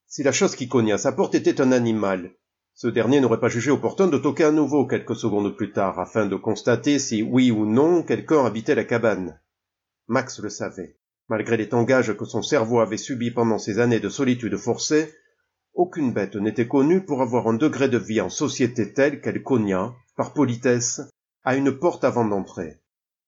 Si la chose qui cognait à sa porte était un animal, ce dernier n'aurait pas jugé opportun de toquer à nouveau quelques secondes plus tard, afin de constater si, oui ou non, quelqu'un habitait la cabane. Max le savait. Malgré les tangages que son cerveau avait subis pendant ces années de solitude forcée, aucune bête n'était connue pour avoir un degré de vie en société tel qu'elle cogna, par politesse, à une porte avant d'entrer.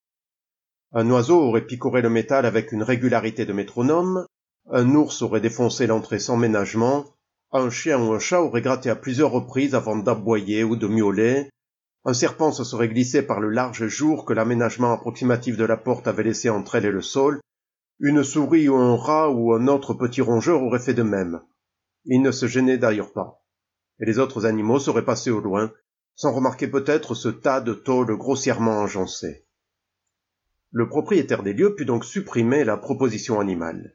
Un oiseau aurait picoré le métal avec une régularité de métronome, un ours aurait défoncé l'entrée sans ménagement, un chien ou un chat aurait gratté à plusieurs reprises avant d'aboyer ou de miauler, un serpent se serait glissé par le large jour que l'aménagement approximatif de la porte avait laissé entre elle et le sol, une souris ou un rat ou un autre petit rongeur aurait fait de même. Il ne se gênait d'ailleurs pas, et les autres animaux seraient passés au loin, sans remarquer peut-être ce tas de tôles grossièrement agencées. Le propriétaire des lieux put donc supprimer la proposition animale.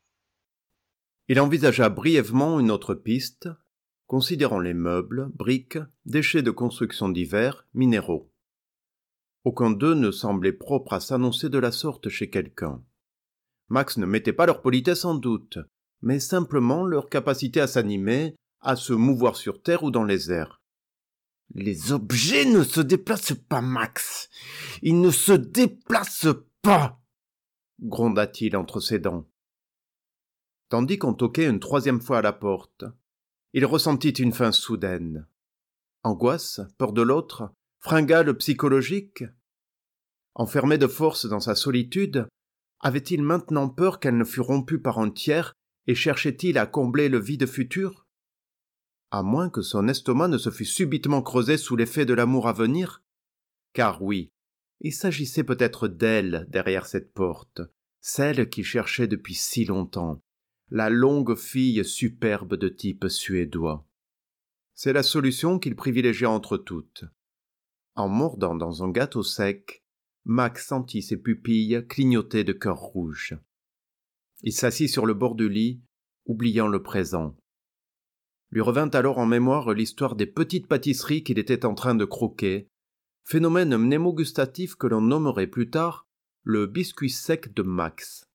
Il envisagea brièvement une autre piste, considérant les meubles, briques, déchets de construction divers, minéraux. Aucun d'eux ne semblait propre à s'annoncer de la sorte chez quelqu'un. Max ne mettait pas leur politesse en doute, mais simplement leur capacité à s'animer, à se mouvoir sur terre ou dans les airs. « Les objets ne se déplacent pas, Max. Ils ne se déplacent pas !» gronda-t-il entre ses dents. Tandis qu'on toquait une troisième fois à la porte, il ressentit une faim soudaine. Angoisse, peur de l'autre, fringale psychologique. Enfermé de force dans sa solitude, avait-il maintenant peur qu'elle ne fût rompue par un tiers et cherchait-il à combler le vide futur? À moins que son estomac ne se fût subitement creusé sous l'effet de l'amour à venir? Car oui, il s'agissait peut-être d'elle derrière cette porte, celle qu'il cherchait depuis si longtemps, la longue fille superbe de type suédois. C'est la solution qu'il privilégia entre toutes. En mordant dans un gâteau sec, Max sentit ses pupilles clignoter de cœur rouge. Il s'assit sur le bord du lit, oubliant le présent. Lui revint alors en mémoire l'histoire des petites pâtisseries qu'il était en train de croquer, phénomène mnémogustatif que l'on nommerait plus tard le biscuit sec de Max.